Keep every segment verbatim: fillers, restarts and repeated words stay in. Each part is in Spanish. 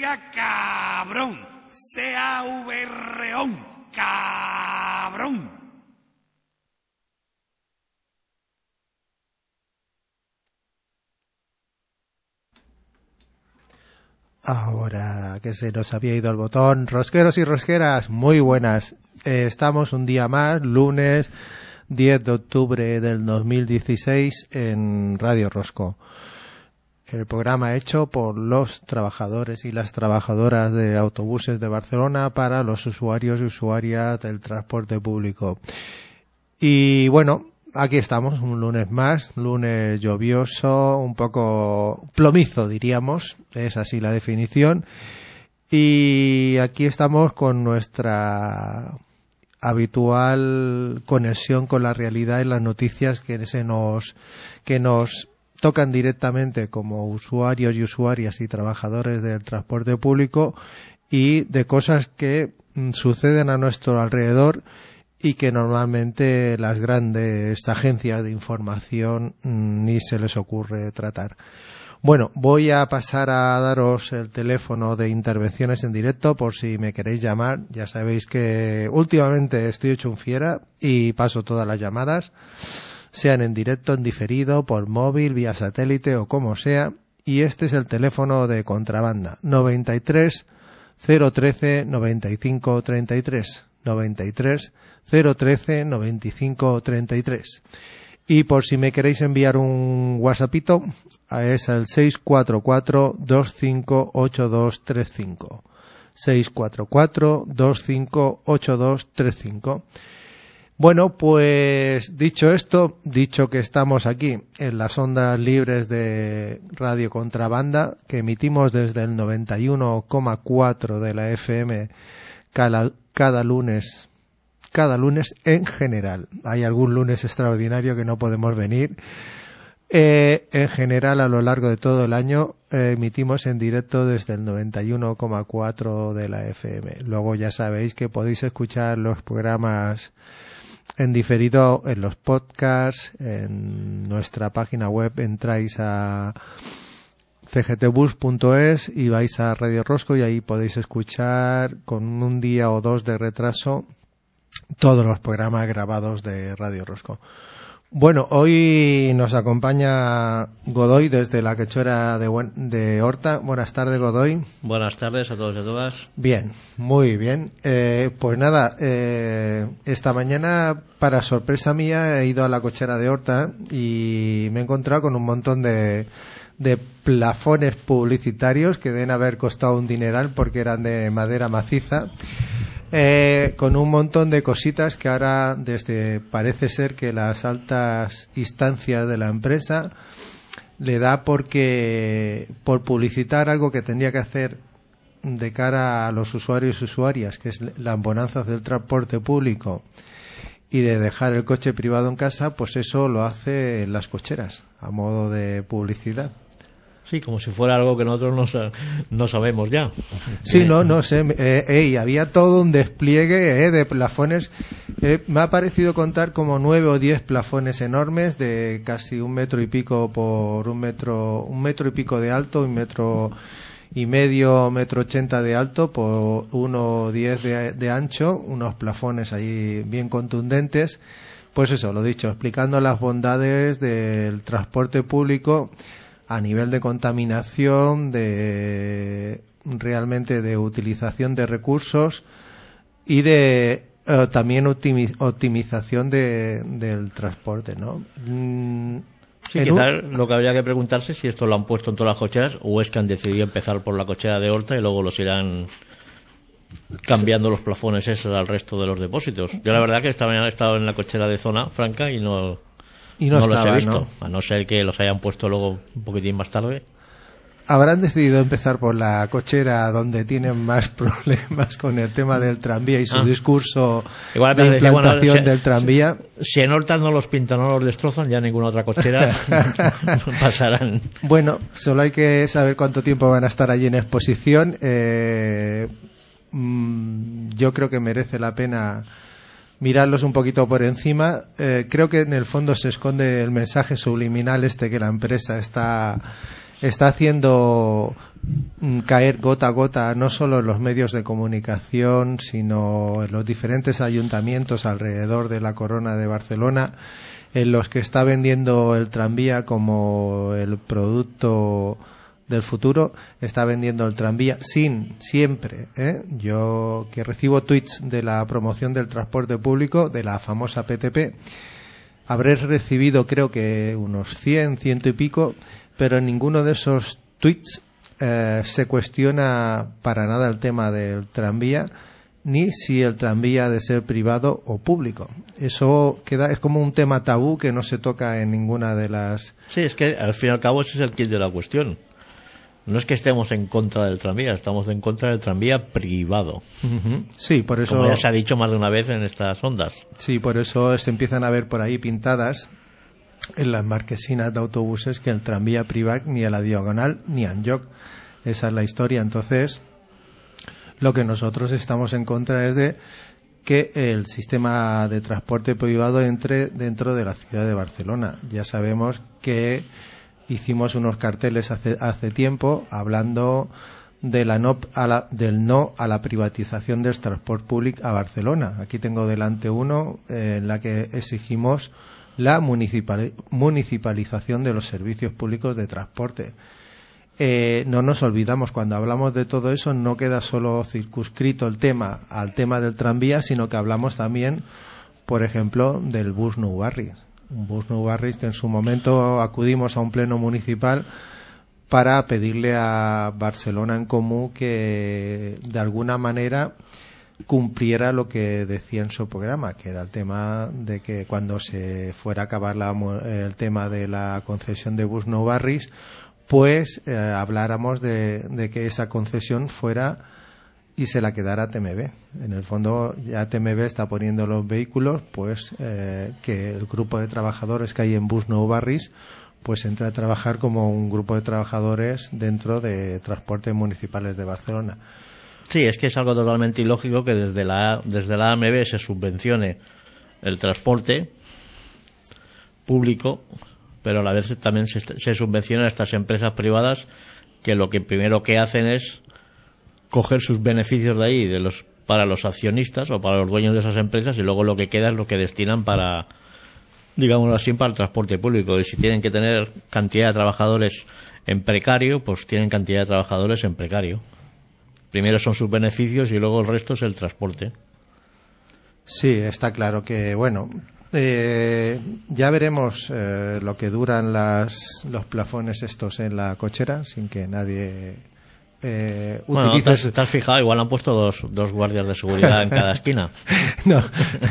sea cabrón, sea uberreón, cabrón. Ahora que se nos había ido el botón, rosqueros y rosqueras, muy buenas. Eh, estamos un día más, lunes diez de octubre del dos mil dieciséis en Radio Rosco. El programa hecho por los trabajadores y las trabajadoras de autobuses de Barcelona para los usuarios y usuarias del transporte público. Y bueno, aquí estamos, un lunes más, lunes lluvioso, un poco plomizo diríamos, es así la definición. Y aquí estamos con nuestra habitual conexión con la realidad y las noticias que se nos, que nos tocan directamente como usuarios y usuarias y trabajadores del transporte público y de cosas que mm, suceden a nuestro alrededor y que normalmente las grandes agencias de información mmm, ni se les ocurre tratar. Bueno, voy a pasar a daros el teléfono de intervenciones en directo por si me queréis llamar. Ya sabéis que últimamente estoy hecho un fiera y paso todas las llamadas, sean en directo, en diferido, por móvil, vía satélite o como sea. Y este es el teléfono de Contrabanda, noventa y tres cero trece noventa y cinco treinta y tres, noventa y tres cero trece noventa y cinco treinta y tres. Y por si me queréis enviar un WhatsAppito, es el seis cuatro cuatro dos cinco ocho dos tres cinco. seis cuatro cuatro dos cinco ocho dos tres cinco. Bueno, pues dicho esto, dicho que estamos aquí en las ondas libres de Radio Contrabanda, que emitimos desde el noventa y uno coma cuatro de la F M cada, cada lunes, cada lunes en general. Hay algún lunes extraordinario que no podemos venir. Eh, en general, a lo largo de todo el año, eh, emitimos en directo desde el noventa y uno coma cuatro de la F M. Luego ya sabéis que podéis escuchar los programas en diferido en los podcasts, en nuestra página web entráis a c g t bus punto es y vais a Radio Rosco y ahí podéis escuchar con un día o dos de retraso todos los programas grabados de Radio Rosco. Bueno, hoy nos acompaña Godoy desde la Quechora de, Buen, de Horta. Buenas tardes, Godoy. Buenas tardes a todos y a todas. Bien, muy bien. Eh, pues nada, eh, esta mañana, para sorpresa mía, he ido a la Cochera de Horta y me he encontrado con un montón de, de plafones publicitarios que deben haber costado un dineral porque eran de madera maciza. Eh, con un montón de cositas que ahora desde parece ser que las altas instancias de la empresa le da porque por publicitar algo que tendría que hacer de cara a los usuarios y usuarias, que es las bonanzas del transporte público y de dejar el coche privado en casa, pues eso lo hace las cocheras a modo de publicidad. Sí, como si fuera algo que nosotros no, sa- no sabemos ya. Sí, no, no sé. Eh, eh, y había todo un despliegue eh, de plafones. Eh, me ha parecido contar como nueve o diez plafones enormes de casi un metro y pico por un metro, un metro y pico de alto, un metro y medio, metro ochenta de alto por uno diez de, de ancho. Unos plafones ahí bien contundentes. Pues eso, lo dicho, explicando las bondades del transporte público a nivel de contaminación, de realmente de utilización de recursos y de eh, también optimi- optimización de, del transporte, ¿no? Mm, Sí, quizás un... lo que habría que preguntarse si esto lo han puesto en todas las cocheras o es que han decidido empezar por la cochera de Horta y luego los irán cambiando los plafones esos al resto de los depósitos. Yo la verdad que esta mañana he estado en la cochera de Zona Franca y no... Y no, no estaba, los he visto, ¿no? A no ser que los hayan puesto luego un poquitín más tarde. Habrán decidido empezar por la cochera donde tienen más problemas con el tema del tranvía y su ah. discurso Igual de implantación decía, bueno, del tranvía. Si en Horta no los pintan, no los destrozan, ya ninguna otra cochera pasarán. Bueno, solo hay que saber cuánto tiempo van a estar allí en exposición. Eh, mmm, yo creo que merece la pena mirarlos un poquito por encima. Eh, creo que en el fondo se esconde el mensaje subliminal este que la empresa está está haciendo caer gota a gota no solo en los medios de comunicación, sino en los diferentes ayuntamientos alrededor de la Corona de Barcelona, en los que está vendiendo el tranvía como el producto del futuro. Está vendiendo el tranvía sin, siempre, ¿eh? Yo que recibo tweets de la promoción del transporte público, de la famosa P T P, habré recibido creo que unos cien, ciento y pico, pero en ninguno de esos tweets eh, se cuestiona para nada el tema del tranvía, ni si el tranvía ha de ser privado o público. Eso queda, es como un tema tabú que no se toca en ninguna de las... Sí, es que al fin y al cabo ese es el kit de la cuestión. No es que estemos en contra del tranvía, estamos en contra del tranvía privado. Uh-huh. Sí, por eso... Como ya se ha dicho más de una vez en estas ondas. Sí, por eso se empiezan a ver por ahí pintadas en las marquesinas de autobuses que el tranvía privat ni a la diagonal ni a Enlloc. Esa es la historia. Entonces, lo que nosotros estamos en contra es de que el sistema de transporte privado entre dentro de la ciudad de Barcelona. Ya sabemos que hicimos unos carteles hace, hace tiempo hablando de la no a la, del no a la privatización del transporte público a Barcelona. Aquí tengo delante uno eh, en la que exigimos la municipal, municipalización de los servicios públicos de transporte. Eh, no nos olvidamos, cuando hablamos de todo eso, no queda solo circunscrito el tema al tema del tranvía, sino que hablamos también, por ejemplo, del bus Nou Barris. Un bus Nou Barris que en su momento acudimos a un pleno municipal para pedirle a Barcelona en Comú que de alguna manera cumpliera lo que decía en su programa, que era el tema de que cuando se fuera a acabar la, el tema de la concesión de bus Nou Barris, pues eh, habláramos de, de que esa concesión fuera y se la quedara T M B. En el fondo ya T M B está poniendo los vehículos, pues eh, que el grupo de trabajadores que hay en bus Nou Barris pues entra a trabajar como un grupo de trabajadores dentro de transportes municipales de Barcelona. Sí, es que es algo totalmente ilógico que desde la desde la A M B se subvencione el transporte público, pero a la vez también se, se subvenciona a estas empresas privadas que lo que primero que hacen es coger sus beneficios de ahí de los para los accionistas o para los dueños de esas empresas, y luego lo que queda es lo que destinan para, digámoslo así, para el transporte público. Y si tienen que tener cantidad de trabajadores en precario, pues tienen cantidad de trabajadores en precario. Primero son sus beneficios y luego el resto es el transporte. Sí, está claro que, bueno, eh, ya veremos eh, lo que duran las, los plafones estos en la cochera, sin que nadie eh, bueno, utilice... ¿te has, te has fijado? Igual han puesto dos, dos guardias de seguridad en cada esquina. No.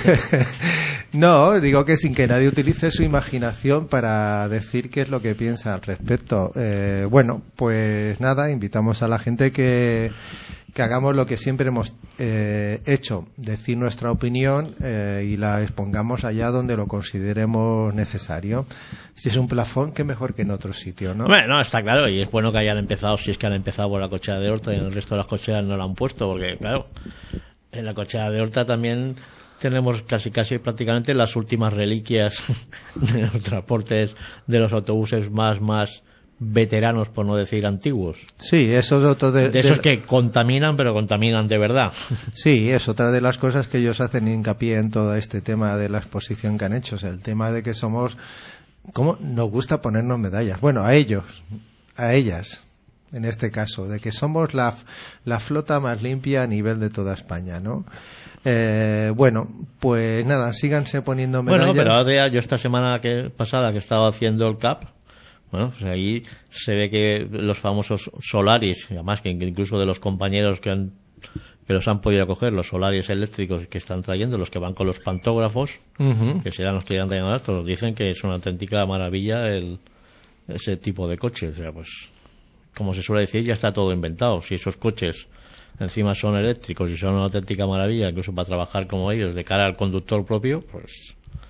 No, digo que sin que nadie utilice su imaginación para decir qué es lo que piensa al respecto. Eh, bueno, pues nada, invitamos a la gente que, que hagamos lo que siempre hemos eh, hecho, decir nuestra opinión eh, y la expongamos allá donde lo consideremos necesario. Si es un plafón, qué mejor que en otro sitio, ¿no? Bueno, está claro, y es bueno que hayan empezado, si es que han empezado por la cochera de Horta y en el resto de las cocheras no la han puesto, porque claro, en la cochera de Horta también tenemos casi casi prácticamente las últimas reliquias de los transportes, de los autobuses más más veteranos, por no decir antiguos. Sí, eso es otro de, de esos de... que contaminan, pero contaminan de verdad. Sí, es otra de las cosas que ellos hacen hincapié en todo este tema de la exposición que han hecho, o sea, el tema de que somos, ¿cómo nos gusta ponernos medallas? Bueno, a ellos, a ellas, en este caso, de que somos la, la flota más limpia a nivel de toda España, ¿no? Eh, bueno, pues nada, síganse poniendo medallas. Bueno, pero ahora yo esta semana que pasada que estaba haciendo el C A P, bueno, pues ahí se ve que los famosos Solaris, además que incluso de los compañeros que han que los han podido coger, los Solaris eléctricos que están trayendo, los que van con los pantógrafos, uh-huh. que serán los que irán trayendo esto, nos dicen que es una auténtica maravilla el, ese tipo de coche. O sea, pues, como se suele decir, ya está todo inventado. Si esos coches encima son eléctricos y son una auténtica maravilla, incluso para trabajar como ellos, de cara al conductor propio, pues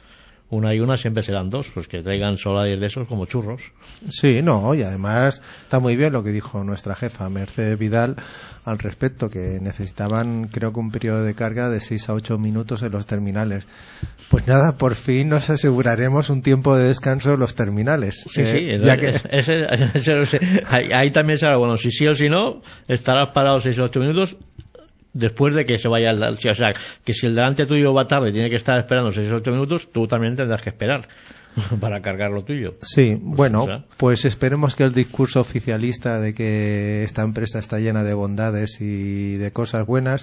una y una siempre serán dos, pues que traigan solares de esos como churros. Sí, no, y además está muy bien lo que dijo nuestra jefa Mercedes Vidal al respecto, que necesitaban creo que un periodo de carga de seis a ocho minutos en los terminales. Pues nada, por fin nos aseguraremos un tiempo de descanso en los terminales. Sí, eh, sí, ya que... ese, ese, ese, ahí, ahí también será, bueno, si sí o si no, estarás parado seis o ocho minutos después de que se vaya el, o sea, que si el delante tuyo va tarde y tiene que estar esperando seis o ocho minutos, tú también tendrás que esperar para cargar lo tuyo. Sí, pues, bueno, o sea, pues esperemos que el discurso oficialista de que esta empresa está llena de bondades y de cosas buenas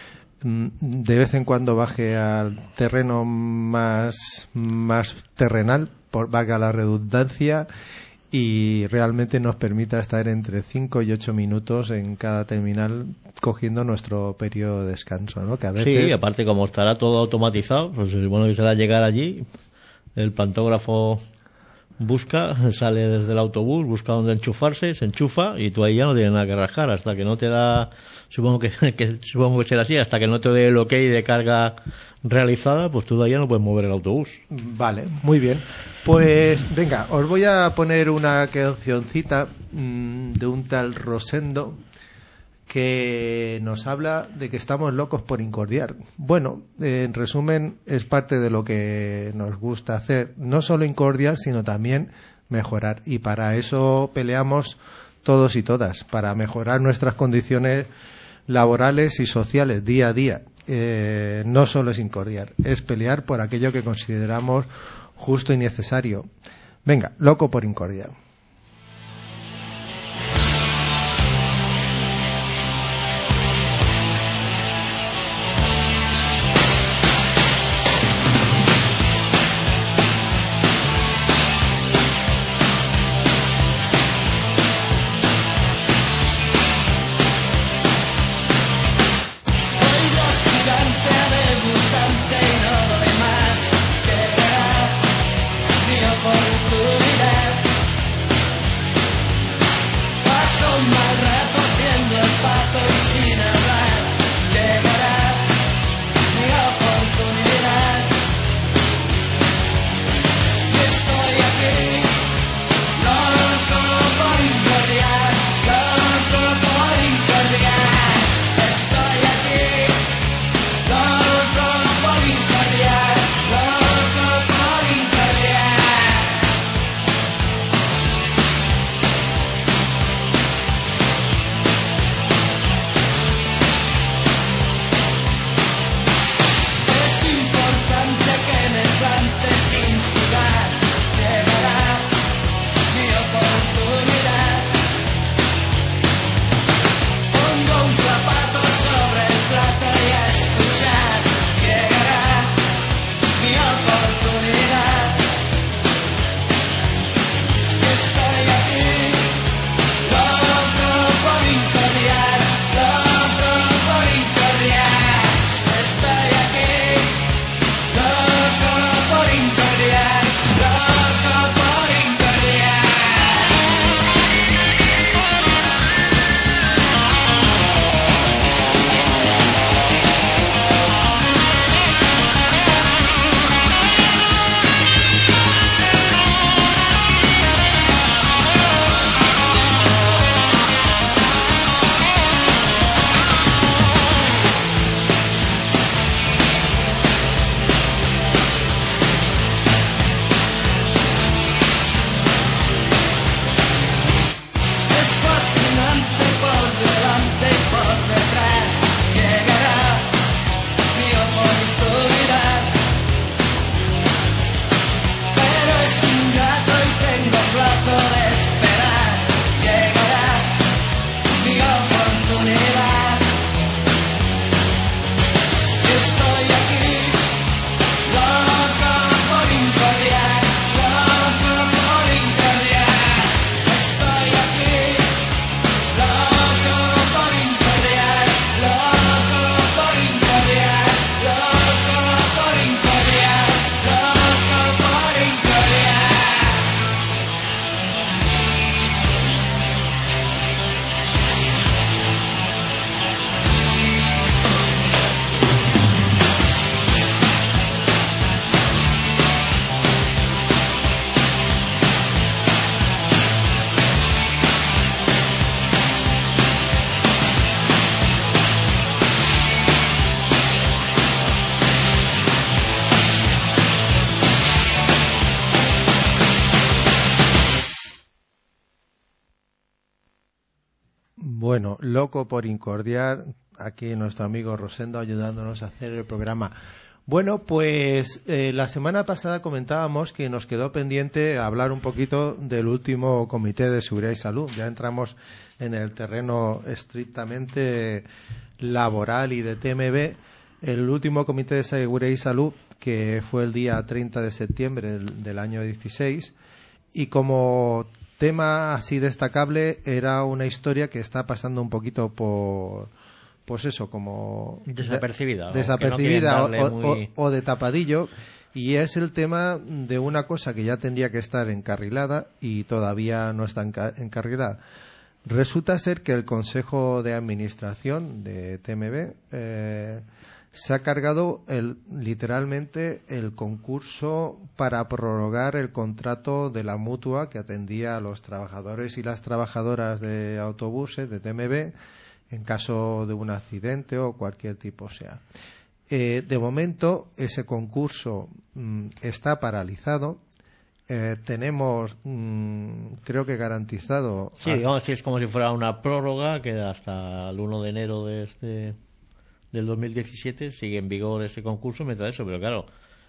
de vez en cuando baje al terreno más, más terrenal, por valga la redundancia, y realmente nos permita estar entre cinco y ocho minutos en cada terminal cogiendo nuestro periodo de descanso, ¿no? Que a veces... Sí, aparte como estará todo automatizado, pues bueno que será llegar allí, el pantógrafo busca, sale desde el autobús, busca dónde enchufarse, se enchufa y tú ahí ya no tienes nada que rascar hasta que no te da, supongo que, que supongo que será así, hasta que no te dé el ok de carga realizada, pues tú de ahí ya no puedes mover el autobús. Vale, muy bien. Pues venga, os voy a poner una cancioncita mmm, de un tal Rosendo que nos habla de que estamos locos por incordiar. Bueno, eh, en resumen, es parte de lo que nos gusta hacer, no solo incordiar, sino también mejorar. Y para eso peleamos todos y todas, para mejorar nuestras condiciones laborales y sociales día a día. Eh, no solo es incordiar, es pelear por aquello que consideramos justo y necesario. Venga, loco por incordiar. Oportunidad Bueno, loco por incordiar, aquí nuestro amigo Rosendo ayudándonos a hacer el programa. Bueno, pues eh, la semana pasada comentábamos que nos quedó pendiente hablar un poquito del último Comité de Seguridad y Salud. Ya entramos en el terreno estrictamente laboral y de T M B. El último Comité de Seguridad y Salud, que fue el día treinta de septiembre del, del año dieciséis, y como tema así destacable era una historia que está pasando un poquito por, pues eso, como desapercibida, de, desapercibida no o, muy... o, o de tapadillo, y es el tema de una cosa que ya tendría que estar encarrilada y todavía no está enca- encarrilada. Resulta ser que el Consejo de Administración de T M B eh, se ha cargado el, literalmente el concurso para prorrogar el contrato de la mutua que atendía a los trabajadores y las trabajadoras de autobuses de T M B en caso de un accidente o cualquier tipo sea. Eh, de momento ese concurso mm, está paralizado. Eh, tenemos, mmm, creo que garantizado. Sí, a... digamos, es como si fuera una prórroga que hasta el uno de enero de este del dos mil diecisiete sigue en vigor ese concurso mientras eso, pero claro,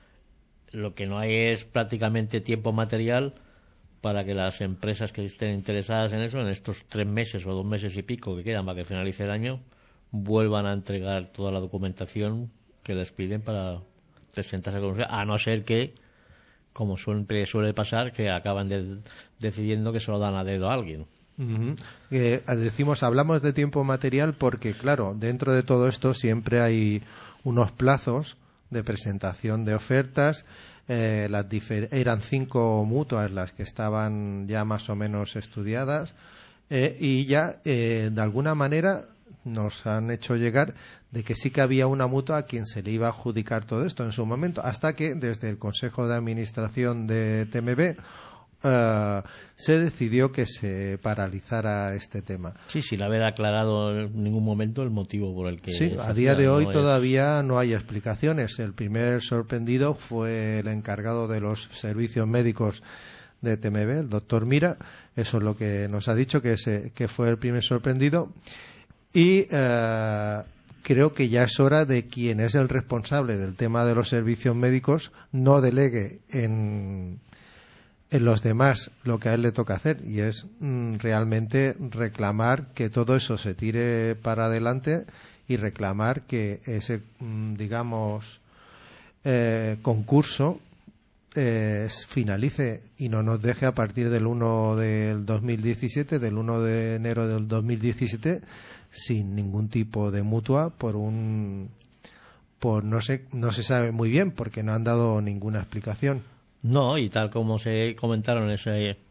lo que no hay es prácticamente tiempo material para que las empresas que estén interesadas en eso, en estos tres meses o dos meses y pico que quedan para que finalice el año, vuelvan a entregar toda la documentación que les piden para presentarse a la comisión, a no ser que, como siempre suele pasar, que acaban de, decidiendo que se lo dan a dedo a alguien. Uh-huh. Eh, decimos, hablamos de tiempo material porque, claro, dentro de todo esto siempre hay unos plazos de presentación de ofertas. Eh, las difer- eran cinco mutuas las que estaban ya más o menos estudiadas eh, y ya eh, de alguna manera nos han hecho llegar de que sí que había una mutua a quien se le iba a adjudicar todo esto en su momento, hasta que desde el Consejo de Administración de T M B Uh, se decidió que se paralizara este tema. Sí, sin haber aclarado en ningún momento el motivo por el que... Sí, a día de hoy no todavía es... no hay explicaciones. El primer sorprendido fue el encargado de los servicios médicos de T M B, el doctor Mira. Eso es lo que nos ha dicho, que, se, que fue el primer sorprendido. Y uh, creo que ya es hora de quien es el responsable del tema de los servicios médicos no delegue en... en los demás lo que a él le toca hacer, y es mm, realmente reclamar que todo eso se tire para adelante y reclamar que ese, mm, digamos, eh, concurso eh, finalice y no nos deje a partir del uno del dos mil diecisiete, del uno de enero del dos mil diecisiete, sin ningún tipo de mutua por un por no sé no se sabe muy bien porque no han dado ninguna explicación. No, y tal como se comentaron en esa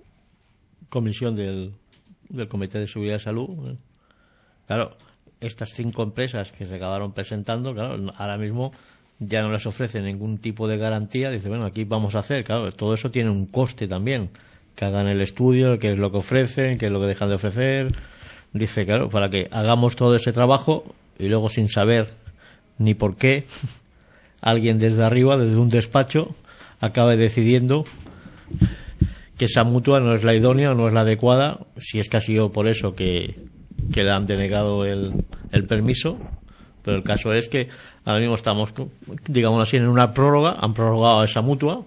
comisión del, del Comité de Seguridad y Salud, claro, estas cinco empresas que se acabaron presentando, claro, ahora mismo ya no les ofrecen ningún tipo de garantía. Dice, bueno, aquí vamos a hacer, claro, todo eso tiene un coste también, que hagan el estudio, qué es lo que ofrecen, qué es lo que dejan de ofrecer. Dice, claro, para que hagamos todo ese trabajo y luego sin saber ni por qué, alguien desde arriba, desde un despacho, acabe decidiendo que esa mutua no es la idónea o no es la adecuada, si es que ha sido por eso que, que le han denegado el, el permiso. Pero el caso es que ahora mismo estamos, digamos así, en una prórroga, han prorrogado esa mutua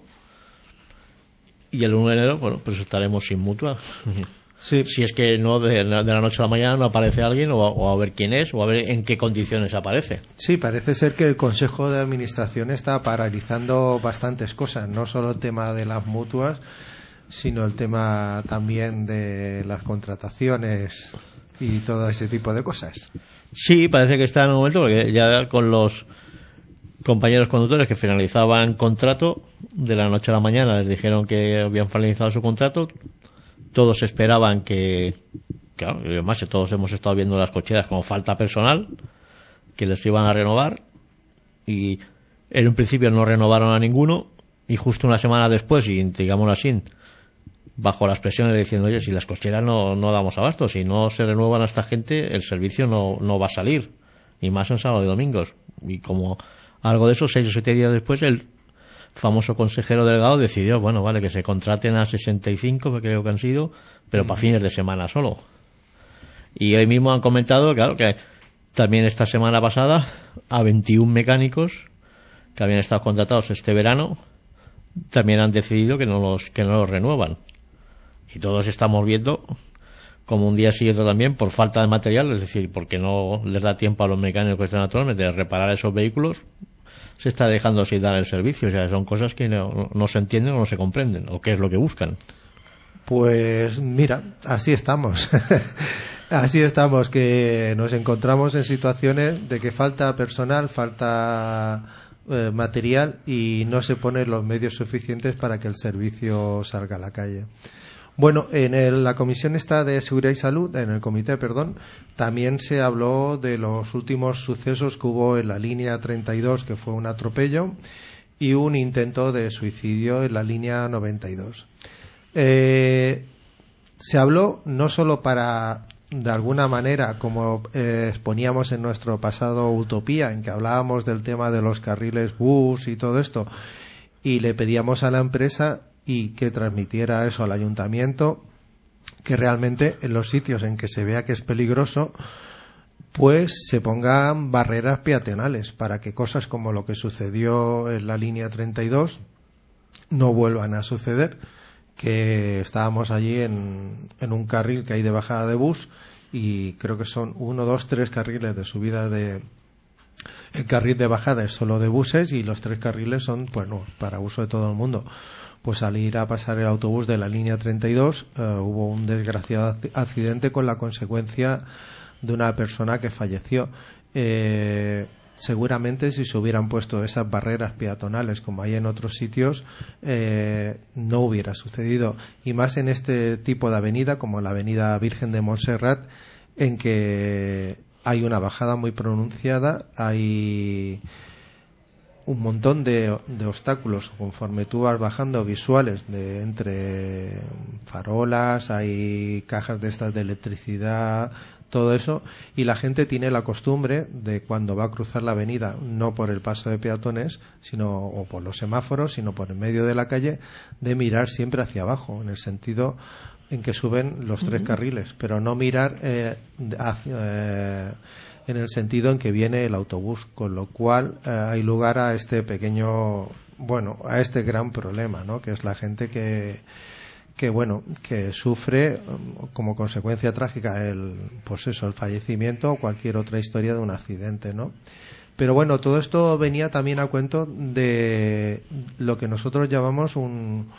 y el uno de enero, bueno, pues estaremos sin mutua. Sí. Si es que no de, de la noche a la mañana no aparece alguien, o a, o a ver quién es, o a ver en qué condiciones aparece. Sí, parece ser que el Consejo de Administración está paralizando bastantes cosas, no solo el tema de las mutuas, sino el tema también de las contrataciones y todo ese tipo de cosas. Sí, parece que está en un momento, porque ya con los compañeros conductores que finalizaban contrato, de la noche a la mañana les dijeron que habían finalizado su contrato. Todos esperaban que, claro, y además todos hemos estado viendo las cocheras como falta personal, que les iban a renovar, y en un principio no renovaron a ninguno, y justo una semana después, y digámoslo así, bajo las presiones diciendo, oye, si las cocheras no, no damos abasto, si no se renuevan a esta gente, el servicio no, no va a salir, ni más en sábado y domingos. Y como algo de eso, seis o siete días después, el famoso consejero delegado decidió, bueno, vale, que se contraten a sesenta y cinco, que creo que han sido, pero para fines de semana solo. Y hoy mismo han comentado, claro, que también esta semana pasada a veintiún mecánicos que habían estado contratados este verano también han decidido que no los que no los renuevan. Y todos estamos viendo como un día sigue otro también por falta de material, es decir, porque no les da tiempo a los mecánicos que están actualmente de reparar esos vehículos, se está dejando sin dar el servicio. O sea, son cosas que no, no se entienden o no se comprenden, o qué es lo que buscan. Pues mira, así estamos. Así estamos, que nos encontramos en situaciones de que falta personal, falta eh, material y no se ponen los medios suficientes para que el servicio salga a la calle. Bueno, en el, la comisión esta de Seguridad y Salud, en el comité, perdón, también se habló de los últimos sucesos que hubo en la línea treinta y dos, que fue un atropello, y un intento de suicidio en la línea noventa y dos. Eh, se habló no solo para, de alguna manera, como eh, exponíamos en nuestro pasado Utopía, en que hablábamos del tema de los carriles bus y todo esto, y le pedíamos a la empresa y que transmitiera eso al ayuntamiento, que realmente en los sitios en que se vea que es peligroso, pues se pongan barreras peatonales para que cosas como lo que sucedió en la línea treinta y dos no vuelvan a suceder, que estábamos allí en, en un carril que hay de bajada de bus y creo que son uno, dos, tres carriles de subida de... El carril de bajada es solo de buses y los tres carriles son, bueno, para uso de todo el mundo. Pues al ir a pasar el autobús de la línea treinta y dos eh, hubo un desgraciado accidente con la consecuencia de una persona que falleció. Eh, seguramente si se hubieran puesto esas barreras peatonales como hay en otros sitios eh, no hubiera sucedido, y más en este tipo de avenida como la avenida Virgen de Montserrat, en que hay una bajada muy pronunciada, hay un montón de, de obstáculos conforme tú vas bajando, visuales de entre farolas, hay cajas de estas de electricidad, todo eso, y la gente tiene la costumbre de cuando va a cruzar la avenida, no por el paso de peatones, sino o por los semáforos, sino por el medio de la calle, de mirar siempre hacia abajo, en el sentido en que suben los tres carriles, pero no mirar eh, hacia, eh, en el sentido en que viene el autobús, con lo cual eh, hay lugar a este pequeño, bueno, a este gran problema, ¿no? Que es la gente que que bueno, que sufre como consecuencia trágica el, pues eso, el fallecimiento o cualquier otra historia de un accidente, ¿no? Pero bueno, todo esto venía también a cuento de lo que nosotros llamamos un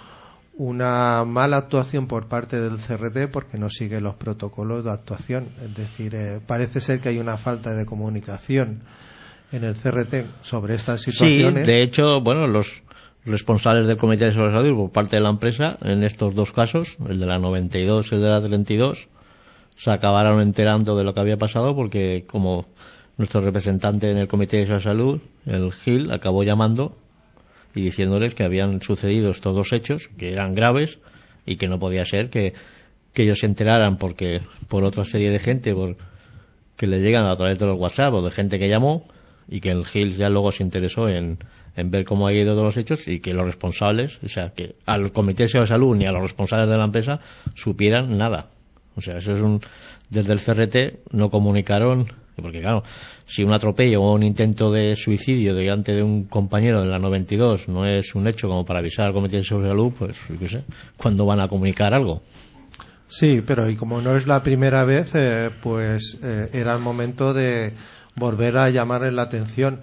una mala actuación por parte del C R T porque no sigue los protocolos de actuación. Es decir, eh, parece ser que hay una falta de comunicación en el C R T sobre estas situaciones. Sí, de hecho, bueno, los responsables del Comité de Seguridad y Salud por parte de la empresa, en estos dos casos, el de la noventa y dos y el de la treinta y dos, se acabaron enterando de lo que había pasado porque, como nuestro representante en el Comité de Seguridad y Salud, el Gil, acabó llamando y diciéndoles que habían sucedido estos dos hechos, que eran graves y que no podía ser que, que ellos se enteraran porque por otra serie de gente por, que le llegan a través de los WhatsApp o de gente que llamó, y que el Gil ya luego se interesó en, en ver cómo ha ido todos los hechos y que los responsables, o sea, que al Comité de Seguridad y Salud ni a los responsables de la empresa supieran nada. O sea, eso es un... Desde el C R T no comunicaron, porque claro, si un atropello o un intento de suicidio delante de un compañero de la noventa y dos no es un hecho como para avisar al Comité de Seguridad y Salud, pues, yo qué sé, ¿cuándo van a comunicar algo? Sí, pero y como no es la primera vez, eh, pues eh, era el momento de volver a llamarle la atención.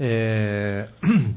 Eh,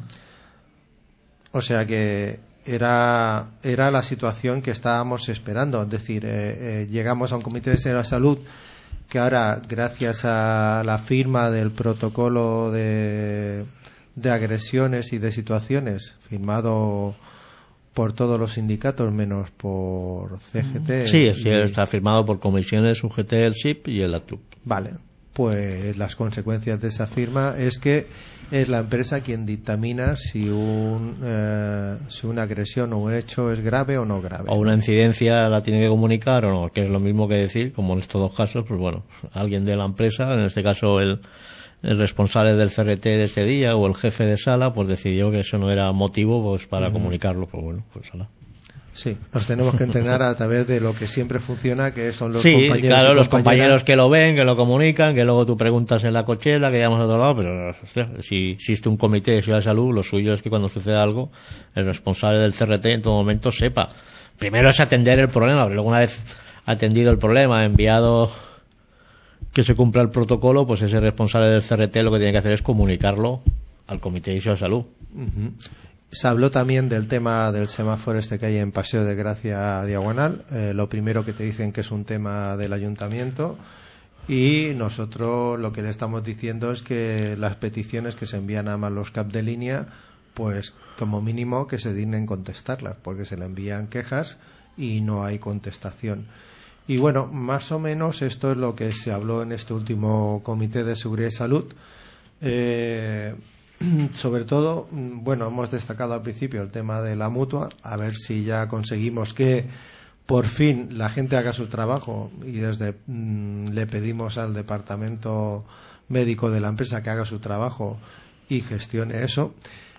o sea que era era la situación que estábamos esperando. Es decir, eh, eh, llegamos a un Comité de Seguridad y Salud que ahora, gracias a la firma del protocolo de, de agresiones y de situaciones, firmado por todos los sindicatos menos por C G T. Sí, sí, y, está firmado por comisiones U G T, el S I P y el A T U P. Vale, pues las consecuencias de esa firma es que es la empresa quien dictamina si un eh, si una agresión o un hecho es grave o no grave. O una incidencia la tiene que comunicar o no, que es lo mismo que decir, como en estos dos casos, pues bueno, alguien de la empresa, en este caso el, el responsable del C R T de ese día o el jefe de sala, pues decidió que eso no era motivo pues para mm. comunicarlo, pues bueno, pues ala. Sí, nos tenemos que entrenar a través de lo que siempre funciona, que son los sí, compañeros. Sí, claro, y los compañeros que lo ven, que lo comunican, que luego tú preguntas en la cochera, que llamamos a otro lado, pero hostia, si existe un comité de seguridad de salud, lo suyo es que cuando sucede algo, el responsable del C R T en todo momento sepa. Primero es atender el problema, pero luego una vez atendido el problema, enviado que se cumpla el protocolo, pues ese responsable del C R T lo que tiene que hacer es comunicarlo al comité de seguridad de salud. Uh-huh. Se habló también del tema del semáforo este que hay en Paseo de Gracia Diagonal. Eh, lo primero que te dicen que es un tema del ayuntamiento, y nosotros lo que le estamos diciendo es que las peticiones que se envían a más los cap de línea, pues como mínimo que se dignen contestarlas, porque se le envían quejas y no hay contestación. Y bueno, más o menos esto es lo que se habló en este último Comité de Seguridad y Salud. Eh, Sobre todo, bueno, hemos destacado al principio el tema de la mutua, a ver si ya conseguimos que por fin la gente haga su trabajo, y desde mmm, le pedimos al departamento médico de la empresa que haga su trabajo y gestione eso.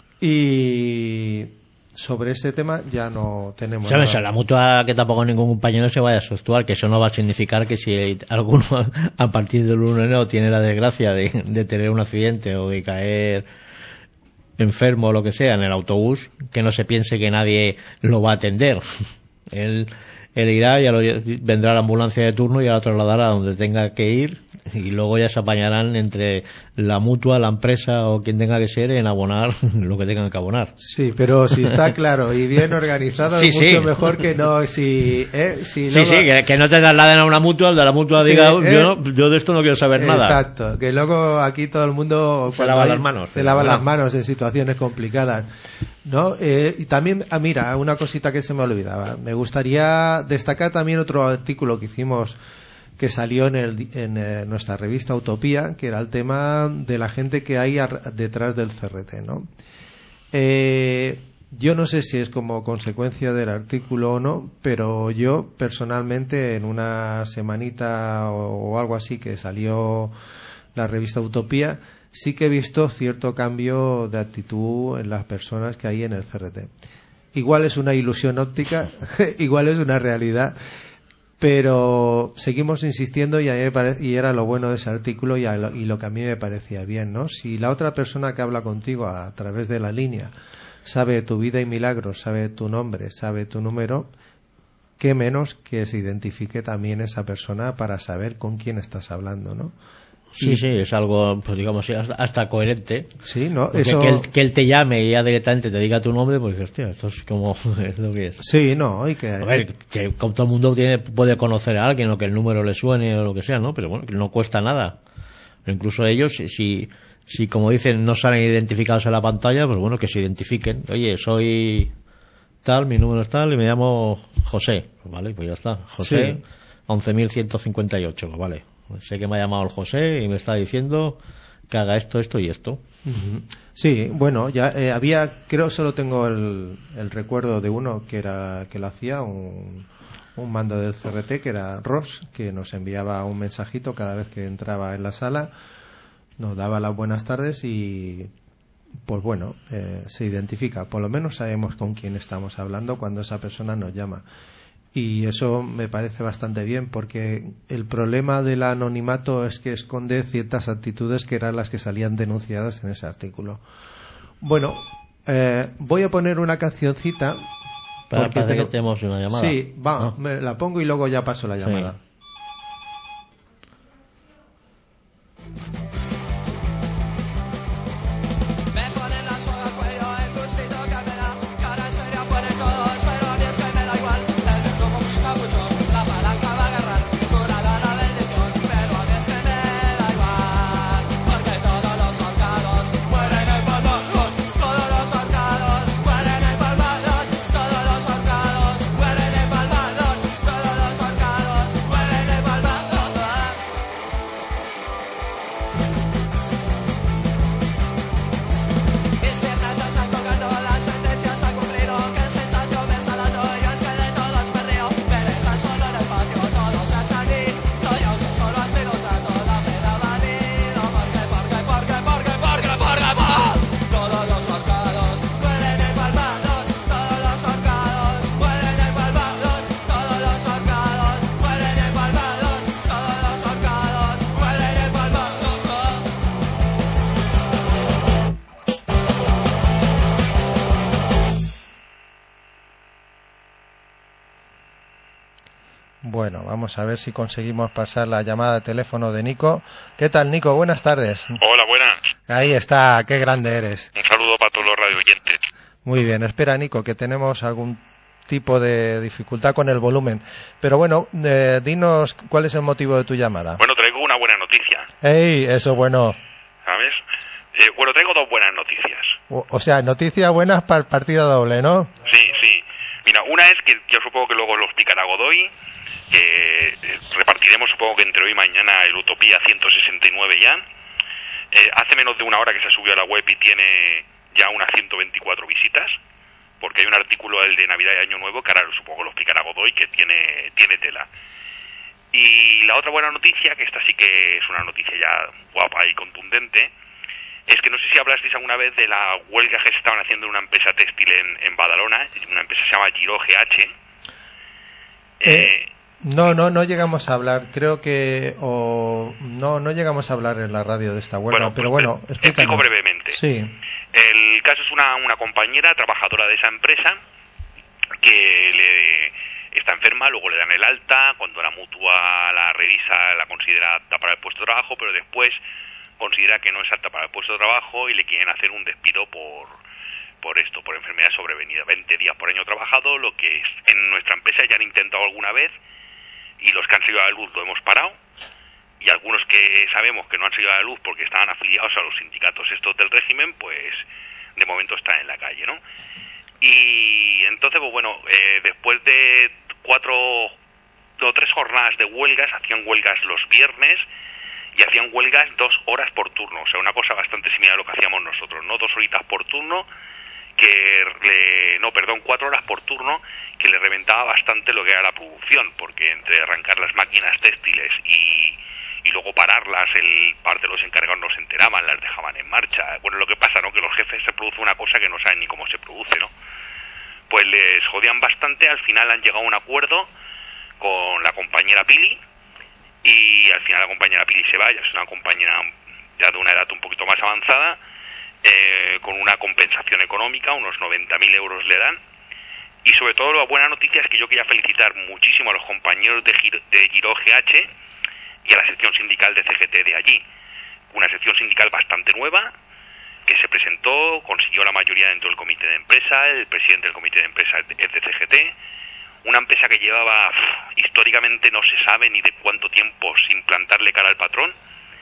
Y sobre ese tema ya no tenemos ¿Sabes? nada. La mutua, que tampoco ningún compañero se vaya a asustar, que eso no va a significar que si alguno a partir del uno de enero tiene la desgracia de, de tener un accidente o de caer enfermo o lo que sea en el autobús, que no se piense que nadie lo va a atender. Él, él irá, ya lo, vendrá la ambulancia de turno y ya lo trasladará a donde tenga que ir, y luego ya se apañarán entre la mutua, la empresa o quien tenga que ser en abonar lo que tengan que abonar. Sí, pero si está claro y bien organizado, sí, es mucho sí. mejor que no si, ¿eh? si sí, luego... sí, que, que no te trasladen a una mutua, el de la mutua Sí, diga, ¿eh? yo, no, yo de esto no quiero saber nada. Exacto, que luego aquí todo el mundo se lava las manos. Se lava las manos en situaciones complicadas, ¿no? Eh, y también, ah, mira, una cosita que se me olvidaba. Me gustaría destacar también otro artículo que hicimos, que salió en, el, en eh, nuestra revista Utopía, que era el tema de la gente que hay ar- detrás del C R T, ¿no? Eh, yo no sé si es como consecuencia del artículo o no, pero yo personalmente en una semanita o, o algo así que salió la revista Utopía, sí que he visto cierto cambio de actitud en las personas que hay en el C R T. Igual es una ilusión óptica, igual es una realidad, pero seguimos insistiendo, y, a mí me pare- y era lo bueno de ese artículo y, a lo, y lo que a mí me parecía bien, ¿no? Si la otra persona que habla contigo a, a través de la línea sabe tu vida y milagros, sabe tu nombre, sabe tu número, qué menos que se identifique también esa persona para saber con quién estás hablando, ¿no? Sí, sí, es algo, pues digamos, hasta, hasta coherente. Sí, ¿no? Porque Eso... que, él, que él te llame y ya directamente te diga tu nombre, pues hostia, esto es como es lo que es. Sí, no, y que... A ver, que como todo el mundo tiene, puede conocer a alguien o que el número le suene o lo que sea, ¿no? Pero bueno, que no cuesta nada. Incluso ellos, si, si, si como dicen, no salen identificados en la pantalla, pues bueno, que se identifiquen. Oye, soy tal, mi número es tal y me llamo José. Pues vale, pues ya está. José, Sí. once mil ciento cincuenta y ocho, pues vale. Sé que me ha llamado el José y me está diciendo que haga esto, esto y esto. Uh-huh. Sí, bueno, ya eh, había, creo solo tengo el, el recuerdo de uno que era que lo hacía, un, un mando del C R T, que era Ross, que nos enviaba un mensajito cada vez que entraba en la sala, nos daba las buenas tardes y pues bueno, eh, se identifica, por lo menos sabemos con quién estamos hablando cuando esa persona nos llama. Y eso me parece bastante bien, porque el problema del anonimato es que esconde ciertas actitudes que eran las que salían denunciadas en ese artículo. Bueno, eh, voy a poner una cancioncita. Para, porque parece tengo... que tenemos una llamada. Sí, va, ¿no? me la pongo y luego ya paso la llamada. Sí. Todos los Bueno, vamos a ver si conseguimos pasar la llamada de teléfono de Nico. ¿Qué tal, Nico? Buenas tardes. Hola, buenas. Ahí está, qué grande eres. Un saludo para todos los radioyentes. Muy bien, espera, Nico, que tenemos algún tipo de dificultad con el volumen. Pero bueno, eh, dinos cuál es el motivo de tu llamada. Bueno, traigo una buena noticia. ¡Ey! Eso bueno. ¿Sabes? Eh, bueno, traigo dos buenas noticias. O, o sea, noticias buenas para partida doble, ¿no? Sí, sí. Mira, una es que yo supongo que luego lo explicará Godoy. Eh, repartiremos, supongo que entre hoy y mañana, el Utopía ciento sesenta y nueve ya. Eh, hace menos de una hora que se subió a la web y tiene ya unas ciento veinticuatro visitas, porque hay un artículo, el de Navidad y Año Nuevo, que ahora supongo que lo explicará Godoy, que tiene, tiene tela. Y la otra buena noticia, que esta sí que es una noticia ya guapa y contundente, es que no sé si hablasteis alguna vez de la huelga que se estaban haciendo en una empresa textil en, en Badalona, una empresa que se llama Giro G H. Eh, Eh, no, no, no llegamos a hablar, creo que, o no, no llegamos a hablar en la radio de esta huelga, bueno, pero pues, bueno, te explico explícanos. brevemente. Sí. El caso es una, una compañera trabajadora de esa empresa que le está enferma, luego le dan el alta, cuando la mutua la revisa la considera apta para el puesto de trabajo, pero después considera que no es apta para el puesto de trabajo y le quieren hacer un despido por por esto, por enfermedad sobrevenida. veinte días por año trabajado, lo que es, en nuestra empresa ya han intentado alguna vez y los que han salido a la luz lo hemos parado, y algunos que sabemos que no han salido a la luz porque estaban afiliados a los sindicatos estos del régimen, pues de momento están en la calle, ¿no? Y entonces, pues bueno, eh, después de cuatro o tres jornadas de huelgas, hacían huelgas los viernes y hacían huelgas dos horas por turno, o sea, una cosa bastante similar a lo que hacíamos nosotros, ¿no? Dos horitas por turno, que le, no, perdón, cuatro horas por turno, que le reventaba bastante lo que era la producción, porque entre arrancar las máquinas textiles y, y luego pararlas, el parte de los encargados no se enteraban, las dejaban en marcha. Bueno, lo que pasa, ¿no?, que los jefes se produce una cosa que no saben ni cómo se produce, ¿no? Pues les jodían bastante, al final han llegado a un acuerdo con la compañera Pili, y al final la compañera Pili se va, ya es una compañera ya de una edad un poquito más avanzada, eh, con una compensación económica, unos noventa mil euros le dan, y sobre todo la buena noticia es que yo quería felicitar muchísimo a los compañeros de Giro, de Giro G H y a la sección sindical de C G T de allí, una sección sindical bastante nueva, que se presentó, consiguió la mayoría dentro del comité de empresa, el presidente del comité de empresa es de C G T, una empresa que llevaba, uf, históricamente no se sabe ni de cuánto tiempo sin plantarle cara al patrón.